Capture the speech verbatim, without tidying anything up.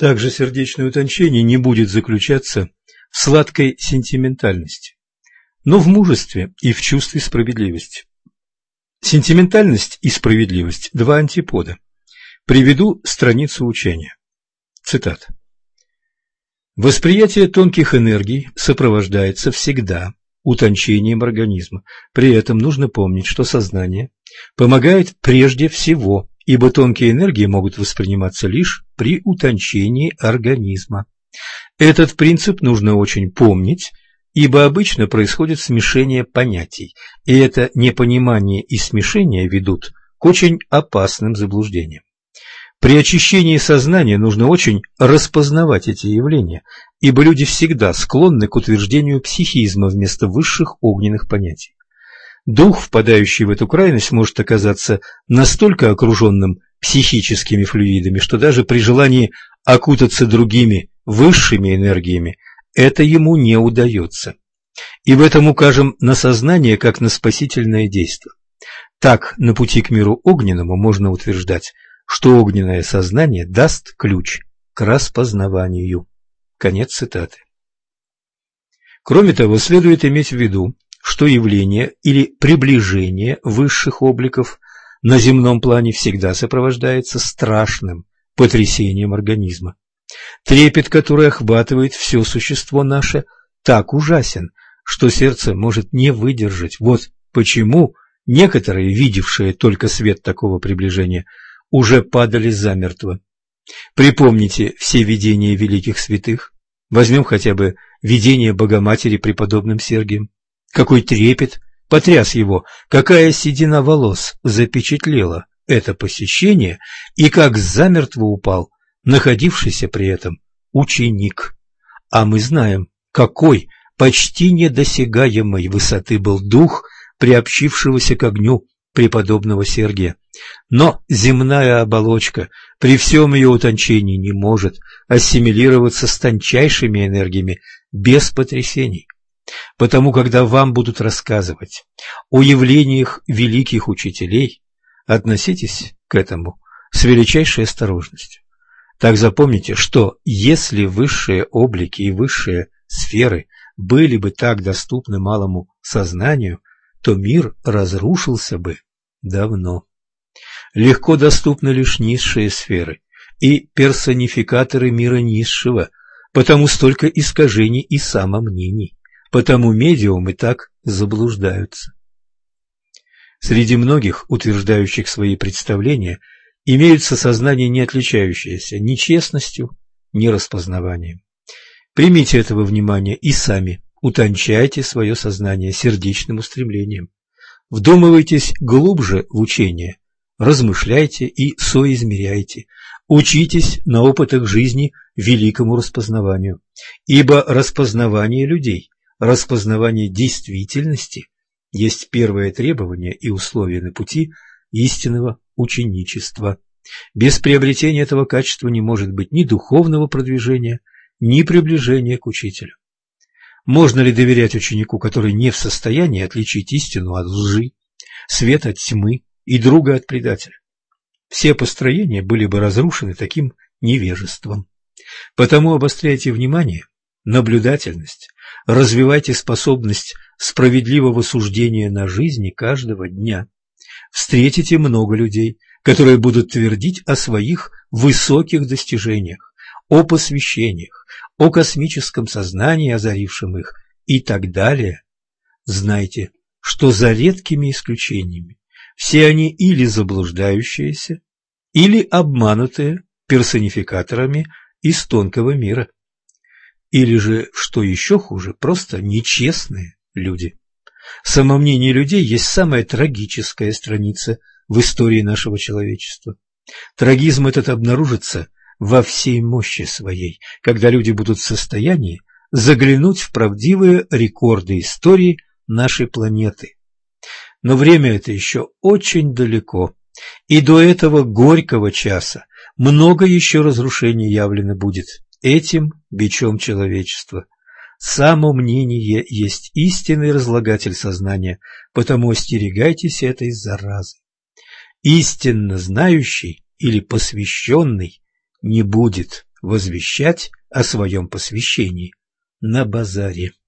Также сердечное утончение не будет заключаться в сладкой сентиментальности, но в мужестве и в чувстве справедливости. Сентиментальность и справедливость – два антипода. Приведу страницу учения. Цитата. Восприятие тонких энергий сопровождается всегда утончением организма. При этом нужно помнить, что сознание помогает прежде всего, ибо тонкие энергии могут восприниматься лишь при утончении организма. Этот принцип нужно очень помнить, ибо обычно происходит смешение понятий, и это непонимание и смешение ведут к очень опасным заблуждениям. При очищении сознания нужно очень распознавать эти явления, ибо люди всегда склонны к утверждению психизма вместо высших огненных понятий. Дух, впадающий в эту крайность, может оказаться настолько окруженным психическими флюидами, что даже при желании окутаться другими высшими энергиями это ему не удается. И в этом укажем на сознание как на спасительное действие. Так, на пути к миру огненному можно утверждать, что огненное сознание даст ключ к распознаванию. Конец цитаты. Кроме того, следует иметь в виду, что явление или приближение высших обликов на земном плане всегда сопровождается страшным потрясением организма. Трепет, который охватывает все существо наше, так ужасен, что сердце может не выдержать. Вот почему некоторые, видевшие только свет такого приближения, уже падали замертво. Припомните все видения великих святых. Возьмем хотя бы видение Богоматери преподобным Сергием. Какой трепет потряс его, какая седина волос запечатлела это посещение, и как замертво упал находившийся при этом ученик. А мы знаем, какой почти недосягаемой высоты был дух приобщившегося к огню преподобного Сергия. Но земная оболочка при всем ее утончении не может ассимилироваться с тончайшими энергиями без потрясений. Потому, когда вам будут рассказывать о явлениях великих учителей, относитесь к этому с величайшей осторожностью. Так запомните, что если высшие облики и высшие сферы были бы так доступны малому сознанию, то мир разрушился бы давно. Легко доступны лишь низшие сферы и персонификаторы мира низшего, потому столько искажений и самомнений, потому медиумы так заблуждаются. Среди многих, утверждающих свои представления, имеются сознания, не отличающиеся ни честностью, ни распознаванием. Примите этого внимания и сами утончайте свое сознание сердечным устремлением. Вдумывайтесь глубже в учение, размышляйте и соизмеряйте, учитесь на опытах жизни великому распознаванию, ибо распознавание людей, распознавание действительности есть первое требование и условие на пути истинного ученичества. Без приобретения этого качества не может быть ни духовного продвижения, ни приближения к учителю. Можно ли доверять ученику, который не в состоянии отличить истину от лжи, свет от тьмы и друга от предателя? Все построения были бы разрушены таким невежеством. Потому обостряйте внимание, наблюдательность, развивайте способность справедливого суждения на жизни каждого дня. Встретите много людей, которые будут твердить о своих высоких достижениях, о посвящениях, о космическом сознании, озарившем их, и так далее. Знайте, что за редкими исключениями все они или заблуждающиеся, или обманутые персонификаторами из тонкого мира, или же, что еще хуже, просто нечестные люди. Самомнение людей есть самая трагическая страница в истории нашего человечества. Трагизм этот обнаружится во всей мощи своей, когда люди будут в состоянии заглянуть в правдивые рекорды истории нашей планеты. Но время это еще очень далеко, и до этого горького часа много еще разрушений явлено будет этим бичом человечества. Само мнение есть истинный разлагатель сознания, потому остерегайтесь этой заразы. Истинно знающий или посвященный не будет возвещать о своем посвящении на базаре.